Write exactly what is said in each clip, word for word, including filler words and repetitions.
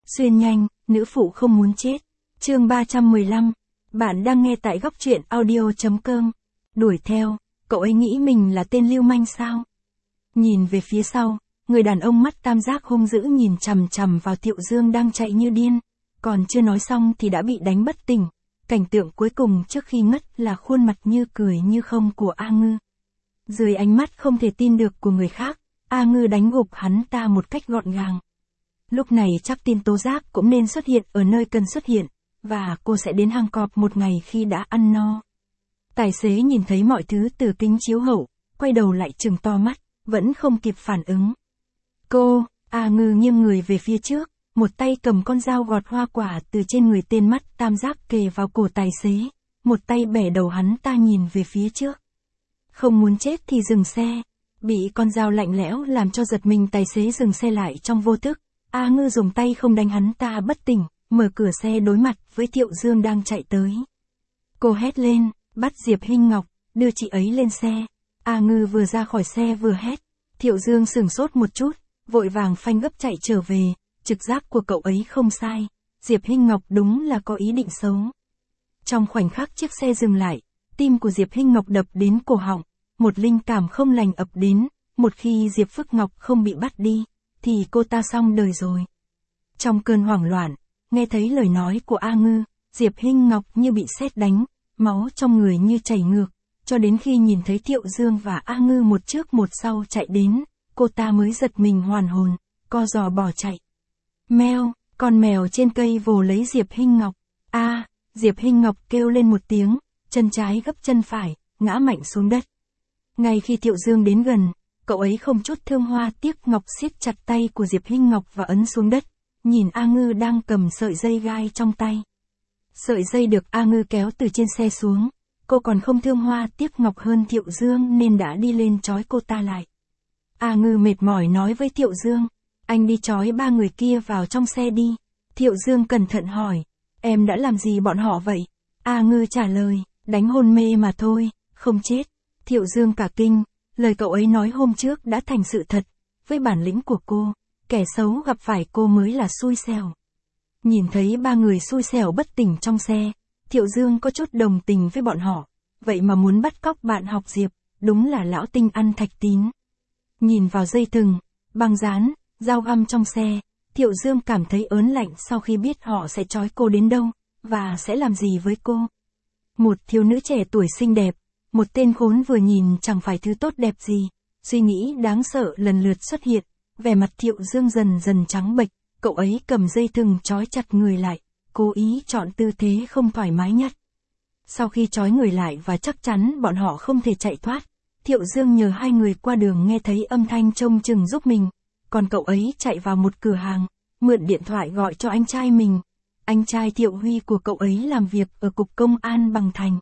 Xuyên nhanh, nữ phụ không muốn chết. Chương ba trăm mười lăm. Bạn đang nghe tại góc truyện audio chấm com. Đuổi theo, cậu ấy nghĩ mình là tên lưu manh sao? Nhìn về phía sau, người đàn ông mắt tam giác hung dữ nhìn chằm chằm vào Thiệu Dương đang chạy như điên. Còn chưa nói xong thì đã bị đánh bất tỉnh. Cảnh tượng cuối cùng trước khi ngất là khuôn mặt như cười như không của A Ngư. Dưới ánh mắt không thể tin được của người khác, A Ngư đánh gục hắn ta một cách gọn gàng. Lúc này chắc tin tố giác cũng nên xuất hiện ở nơi cần xuất hiện, và cô sẽ đến hang cọp một ngày khi đã ăn no. Tài xế nhìn thấy mọi thứ từ kính chiếu hậu, quay đầu lại trừng to mắt, vẫn không kịp phản ứng. Cô, A Ngư nghiêng người về phía trước, một tay cầm con dao gọt hoa quả từ trên người tên mắt tam giác kề vào cổ tài xế, một tay bẻ đầu hắn ta nhìn về phía trước. Không muốn chết thì dừng xe. Bị con dao lạnh lẽo làm cho giật mình, tài xế dừng xe lại trong vô thức. A Ngư dùng tay không đánh hắn ta bất tỉnh, mở cửa xe đối mặt với Thiệu Dương đang chạy tới. Cô hét lên, bắt Diệp Hinh Ngọc, đưa chị ấy lên xe. A Ngư vừa ra khỏi xe vừa hét. Thiệu Dương sửng sốt một chút, vội vàng phanh gấp chạy trở về. Trực giác của cậu ấy không sai, Diệp Hinh Ngọc đúng là có ý định xấu. Trong khoảnh khắc chiếc xe dừng lại, tim của Diệp Hinh Ngọc đập đến cổ họng, một linh cảm không lành ập đến, một khi Diệp Phước Ngọc không bị bắt đi, thì cô ta xong đời rồi. Trong cơn hoảng loạn, nghe thấy lời nói của A Ngư, Diệp Hinh Ngọc như bị sét đánh, máu trong người như chảy ngược, cho đến khi nhìn thấy Thiệu Dương và A Ngư một trước một sau chạy đến, cô ta mới giật mình hoàn hồn, co giò bỏ chạy. Meo, con mèo trên cây vồ lấy Diệp Hinh Ngọc. A, à, Diệp Hinh Ngọc kêu lên một tiếng, chân trái gấp chân phải, ngã mạnh xuống đất. Ngay khi Thiệu Dương đến gần, cậu ấy không chút thương hoa tiếc ngọc siết chặt tay của Diệp Hinh Ngọc và ấn xuống đất, nhìn A Ngư đang cầm sợi dây gai trong tay. Sợi dây được A Ngư kéo từ trên xe xuống, cô còn không thương hoa tiếc ngọc hơn Thiệu Dương nên đã đi lên trói cô ta lại. A Ngư mệt mỏi nói với Thiệu Dương, anh đi trói ba người kia vào trong xe đi. Thiệu Dương cẩn thận hỏi, em đã làm gì bọn họ vậy? A Ngư trả lời, đánh hôn mê mà thôi, không chết. Thiệu Dương cả kinh, lời cậu ấy nói hôm trước đã thành sự thật, với bản lĩnh của cô, kẻ xấu gặp phải cô mới là xui xẻo. Nhìn thấy ba người xui xẻo bất tỉnh trong xe, Thiệu Dương có chút đồng tình với bọn họ, vậy mà muốn bắt cóc bạn học Diệp, đúng là lão tinh ăn thạch tín. Nhìn vào dây thừng, băng dán, dao găm trong xe, Thiệu Dương cảm thấy ớn lạnh sau khi biết họ sẽ trói cô đến đâu, và sẽ làm gì với cô. Một thiếu nữ trẻ tuổi xinh đẹp, một tên khốn vừa nhìn chẳng phải thứ tốt đẹp gì, suy nghĩ đáng sợ lần lượt xuất hiện, vẻ mặt Thiệu Dương dần dần trắng bệch, cậu ấy cầm dây thừng trói chặt người lại, cố ý chọn tư thế không thoải mái nhất. Sau khi trói người lại và chắc chắn bọn họ không thể chạy thoát, Thiệu Dương nhờ hai người qua đường nghe thấy âm thanh trông chừng giúp mình, còn cậu ấy chạy vào một cửa hàng, mượn điện thoại gọi cho anh trai mình. Anh trai Thiệu Huy của cậu ấy làm việc ở cục công an Bằng Thành.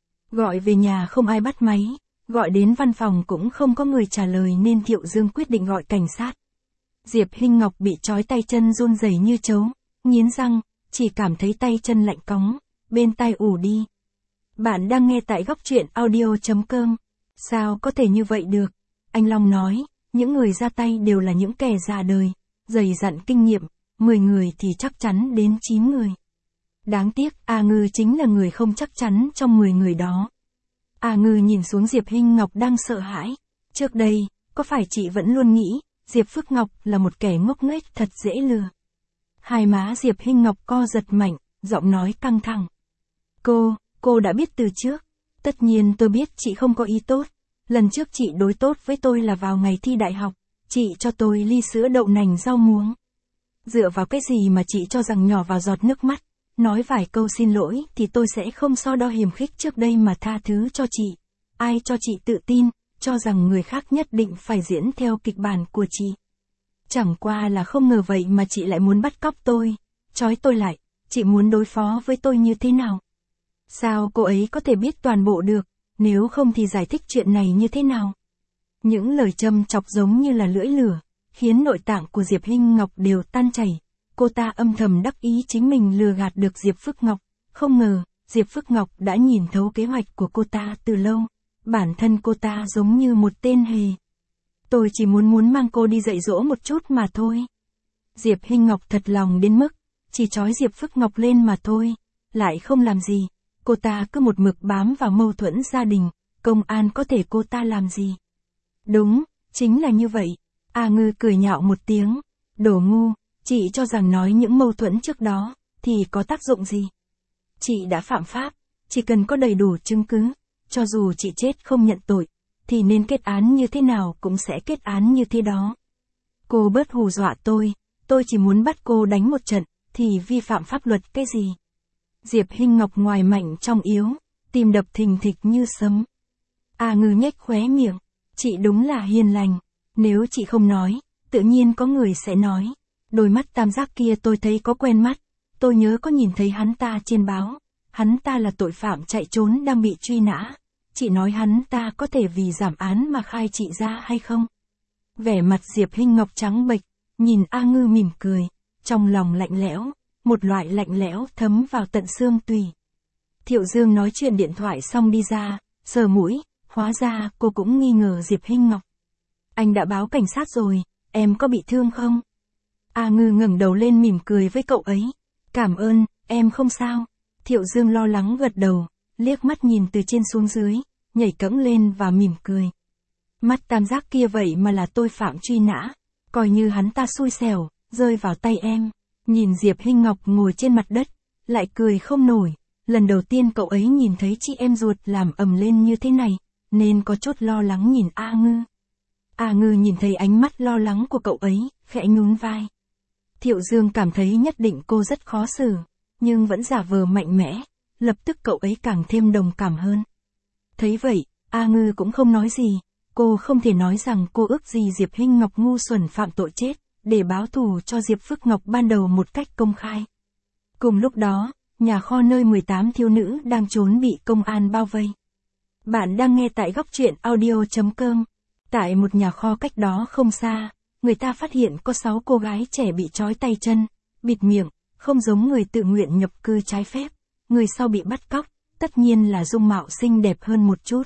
Gọi về nhà không ai bắt máy, gọi đến văn phòng cũng không có người trả lời nên Thiệu Dương quyết định gọi cảnh sát. Diệp Hinh Ngọc bị trói tay chân run rẩy như trấu, nghiến răng, chỉ cảm thấy tay chân lạnh cóng, bên tai ù đi. Bạn đang nghe tại góc truyện audio chấm com. Sao có thể như vậy được? Anh Long nói, những người ra tay đều là những kẻ già đời, dày dặn kinh nghiệm, mười người thì chắc chắn đến chín người. Đáng tiếc, A Ngư chính là người không chắc chắn trong mười người đó. A Ngư nhìn xuống Diệp Hinh Ngọc đang sợ hãi. Trước đây, có phải chị vẫn luôn nghĩ, Diệp Phước Ngọc là một kẻ ngốc nghếch thật dễ lừa? Hai má Diệp Hinh Ngọc co giật mạnh, giọng nói căng thẳng. Cô, cô đã biết từ trước. Tất nhiên tôi biết chị không có ý tốt. Lần trước chị đối tốt với tôi là vào ngày thi đại học, chị cho tôi ly sữa đậu nành rau muống. Dựa vào cái gì mà chị cho rằng nhỏ vào giọt nước mắt, nói vài câu xin lỗi thì tôi sẽ không so đo hiềm khích trước đây mà tha thứ cho chị. Ai cho chị tự tin, cho rằng người khác nhất định phải diễn theo kịch bản của chị. Chẳng qua là không ngờ vậy mà chị lại muốn bắt cóc tôi, trói tôi lại, chị muốn đối phó với tôi như thế nào? Sao cô ấy có thể biết toàn bộ được, nếu không thì giải thích chuyện này như thế nào? Những lời châm chọc giống như là lưỡi lửa, khiến nội tạng của Diệp Hinh Ngọc đều tan chảy. Cô ta âm thầm đắc ý chính mình lừa gạt được Diệp Phước Ngọc, không ngờ, Diệp Phước Ngọc đã nhìn thấu kế hoạch của cô ta từ lâu, bản thân cô ta giống như một tên hề. Tôi chỉ muốn muốn mang cô đi dạy dỗ một chút mà thôi. Diệp Hinh Ngọc thật lòng đến mức, chỉ trói Diệp Phước Ngọc lên mà thôi, lại không làm gì. Cô ta cứ một mực bám vào mâu thuẫn gia đình, công an có thể cô ta làm gì? Đúng, chính là như vậy. A Ngư cười nhạo một tiếng, đồ ngu, chị cho rằng nói những mâu thuẫn trước đó, thì có tác dụng gì? Chị đã phạm pháp, chỉ cần có đầy đủ chứng cứ, cho dù chị chết không nhận tội, thì nên kết án như thế nào cũng sẽ kết án như thế đó. Cô bớt hù dọa tôi, tôi chỉ muốn bắt cô đánh một trận, thì vi phạm pháp luật cái gì? Diệp Hinh Ngọc ngoài mạnh trong yếu, tim đập thình thịch như sấm. A Ngư nhếch khóe miệng, chị đúng là hiền lành, nếu chị không nói, tự nhiên có người sẽ nói. Đôi mắt tam giác kia tôi thấy có quen mắt, tôi nhớ có nhìn thấy hắn ta trên báo, hắn ta là tội phạm chạy trốn đang bị truy nã. Chị nói hắn ta có thể vì giảm án mà khai chị ra hay không? Vẻ mặt Diệp Hinh Ngọc trắng bệch, nhìn A Ngư mỉm cười, trong lòng lạnh lẽo, một loại lạnh lẽo thấm vào tận xương tủy. Thiệu Dương nói chuyện điện thoại xong đi ra, sờ mũi, hóa ra cô cũng nghi ngờ Diệp Hinh Ngọc. Anh đã báo cảnh sát rồi, em có bị thương không? A Ngư ngẩng đầu lên mỉm cười với cậu ấy. Cảm ơn, em không sao. Thiệu Dương lo lắng gật đầu, liếc mắt nhìn từ trên xuống dưới, nhảy cẫng lên và mỉm cười. Mắt tam giác kia vậy mà là tôi phạm truy nã, coi như hắn ta xui xẻo, rơi vào tay em. Nhìn Diệp Hinh Ngọc ngồi trên mặt đất, lại cười không nổi, lần đầu tiên cậu ấy nhìn thấy chị em ruột làm ầm lên như thế này, nên có chút lo lắng nhìn A Ngư. A Ngư nhìn thấy ánh mắt lo lắng của cậu ấy, khẽ nhún vai. Thiệu Dương cảm thấy nhất định cô rất khó xử, nhưng vẫn giả vờ mạnh mẽ, lập tức cậu ấy càng thêm đồng cảm hơn. Thấy vậy, A Ngư cũng không nói gì, cô không thể nói rằng cô ước gì Diệp Hinh Ngọc ngu xuẩn phạm tội chết, để báo thù cho Diệp Phước Ngọc ban đầu một cách công khai. Cùng lúc đó, nhà kho nơi mười tám thiếu nữ đang trốn bị công an bao vây. Bạn đang nghe tại góc truyện audio chấm com. Tại một nhà kho cách đó không xa, người ta phát hiện có sáu cô gái trẻ bị trói tay chân, bịt miệng, không giống người tự nguyện nhập cư trái phép. Người sau bị bắt cóc, tất nhiên là dung mạo xinh đẹp hơn một chút.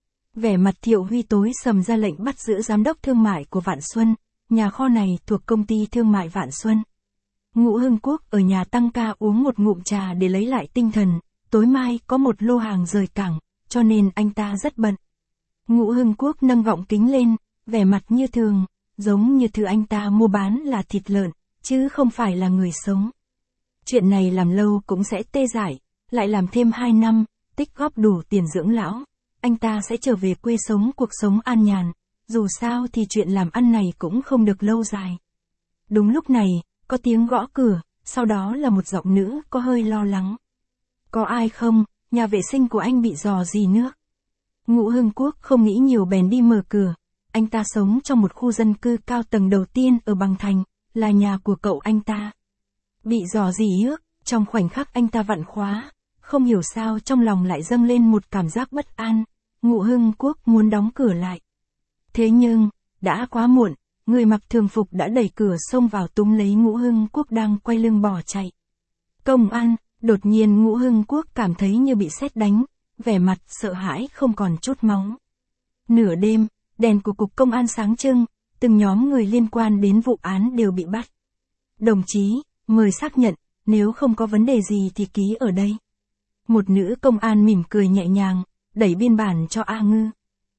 Vẻ mặt Thiệu Huy tối sầm ra lệnh bắt giữ giám đốc thương mại của Vạn Xuân, nhà kho này thuộc công ty thương mại Vạn Xuân. Ngũ Hưng Quốc ở nhà tăng ca uống một ngụm trà để lấy lại tinh thần, tối mai có một lô hàng rời cảng, cho nên anh ta rất bận. Ngũ Hưng Quốc nâng gọng kính lên, vẻ mặt như thường, giống như thứ anh ta mua bán là thịt lợn, chứ không phải là người sống. Chuyện này làm lâu cũng sẽ tê dại, lại làm thêm hai năm, tích góp đủ tiền dưỡng lão, anh ta sẽ trở về quê sống cuộc sống an nhàn, dù sao thì chuyện làm ăn này cũng không được lâu dài. Đúng lúc này, có tiếng gõ cửa, sau đó là một giọng nữ có hơi lo lắng. Có ai không, nhà vệ sinh của anh bị rò rỉ nước. Ngũ Hưng Quốc không nghĩ nhiều bèn đi mở cửa, anh ta sống trong một khu dân cư cao tầng đầu tiên ở Bằng Thành, là nhà của cậu anh ta. Bị rò rỉ nước, trong khoảnh khắc anh ta vặn khóa, không hiểu sao trong lòng lại dâng lên một cảm giác bất an, Ngũ Hưng Quốc muốn đóng cửa lại. Thế nhưng, đã quá muộn, người mặc thường phục đã đẩy cửa xông vào túm lấy Ngũ Hưng Quốc đang quay lưng bỏ chạy. Công an, đột nhiên Ngũ Hưng Quốc cảm thấy như bị sét đánh, vẻ mặt sợ hãi không còn chút máu. Nửa đêm, đèn của cục công an sáng trưng, từng nhóm người liên quan đến vụ án đều bị bắt. Đồng chí, mời xác nhận, nếu không có vấn đề gì thì ký ở đây. Một nữ công an mỉm cười nhẹ nhàng, đẩy biên bản cho A Ngư.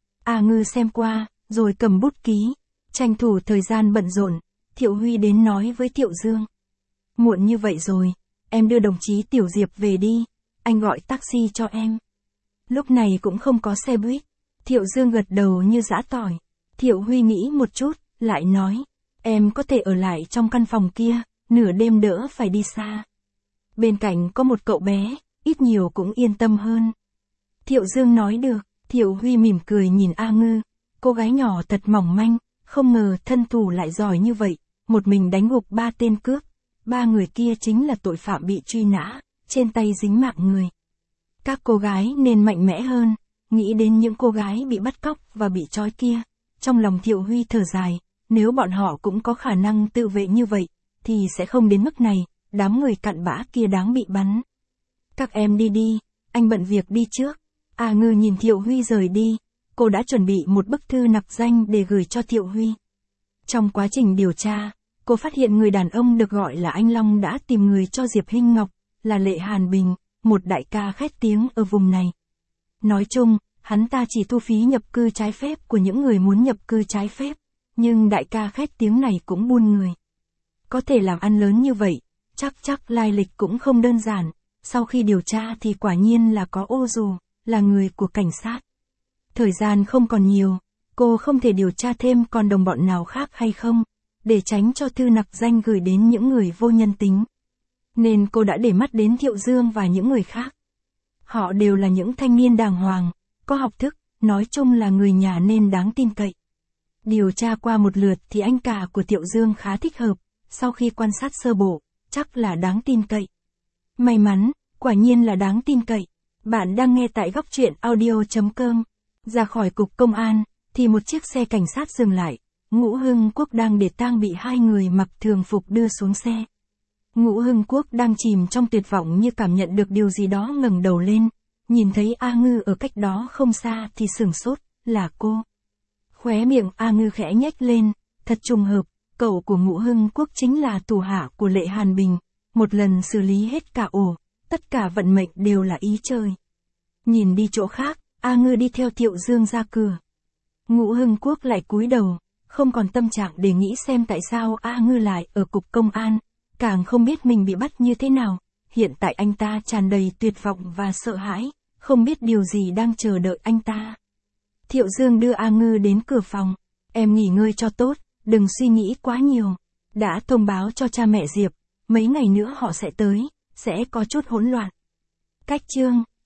A Ngư xem qua, rồi cầm bút ký, tranh thủ thời gian bận rộn, Thiệu Huy đến nói với Thiệu Dương. Muộn như vậy rồi, em đưa đồng chí Tiểu Diệp về đi, anh gọi taxi cho em. Lúc này cũng không có xe buýt, Thiệu Dương gật đầu như giã tỏi. Thiệu Huy nghĩ một chút, lại nói, em có thể ở lại trong căn phòng kia, nửa đêm đỡ phải đi xa. Bên cạnh có một cậu bé, ít nhiều cũng yên tâm hơn. Thiệu Dương nói được, Thiệu Huy mỉm cười nhìn A Ngư, cô gái nhỏ thật mỏng manh, không ngờ thân thủ lại giỏi như vậy, một mình đánh gục ba tên cướp, ba người kia chính là tội phạm bị truy nã, trên tay dính mạng người. Các cô gái nên mạnh mẽ hơn, nghĩ đến những cô gái bị bắt cóc và bị trói kia, trong lòng Thiệu Huy thở dài, nếu bọn họ cũng có khả năng tự vệ như vậy, thì sẽ không đến mức này, đám người cặn bã kia đáng bị bắn. Các em đi đi, anh bận việc đi trước. A Ngư nhìn Thiệu Huy rời đi, cô đã chuẩn bị một bức thư nặc danh để gửi cho Thiệu Huy. Trong quá trình điều tra, cô phát hiện người đàn ông được gọi là anh Long đã tìm người cho Diệp Hinh Ngọc, là Lệ Hàn Bình, một đại ca khét tiếng ở vùng này. Nói chung, hắn ta chỉ thu phí nhập cư trái phép của những người muốn nhập cư trái phép, nhưng đại ca khét tiếng này cũng buôn người. Có thể làm ăn lớn như vậy, chắc chắc lai lịch cũng không đơn giản, sau khi điều tra thì quả nhiên là có ô dù, là người của cảnh sát. Thời gian không còn nhiều, cô không thể điều tra thêm còn đồng bọn nào khác hay không, để tránh cho thư nặc danh gửi đến những người vô nhân tính. Nên cô đã để mắt đến Thiệu Dương và những người khác. Họ đều là những thanh niên đàng hoàng, có học thức, nói chung là người nhà nên đáng tin cậy. Điều tra qua một lượt thì anh cả của Thiệu Dương khá thích hợp, sau khi quan sát sơ bộ, chắc là đáng tin cậy. May mắn, quả nhiên là đáng tin cậy. Bạn đang nghe tại góc truyện audio chấm com. Ra khỏi cục công an, thì một chiếc xe cảnh sát dừng lại. Ngũ Hưng Quốc đang để tang bị hai người mặc thường phục đưa xuống xe. Ngũ Hưng Quốc đang chìm trong tuyệt vọng như cảm nhận được điều gì đó, ngẩng đầu lên, nhìn thấy A Ngư ở cách đó không xa thì sửng sốt, là cô. Khóe miệng A Ngư khẽ nhếch lên, thật trùng hợp, cậu của Ngũ Hưng Quốc chính là thủ hạ của Lệ Hàn Bình, một lần xử lý hết cả ổ, tất cả vận mệnh đều là ý trời. Nhìn đi chỗ khác, A Ngư đi theo Thiệu Dương ra cửa. Ngũ Hưng Quốc lại cúi đầu, không còn tâm trạng để nghĩ xem tại sao A Ngư lại ở cục công an, càng không biết mình bị bắt như thế nào. Hiện tại anh ta tràn đầy tuyệt vọng và sợ hãi, không biết điều gì đang chờ đợi anh ta. Thiệu Dương đưa A Ngư đến cửa phòng. Em nghỉ ngơi cho tốt, đừng suy nghĩ quá nhiều. Đã thông báo cho cha mẹ Diệp, mấy ngày nữa họ sẽ tới, sẽ có chút hỗn loạn. Cách chương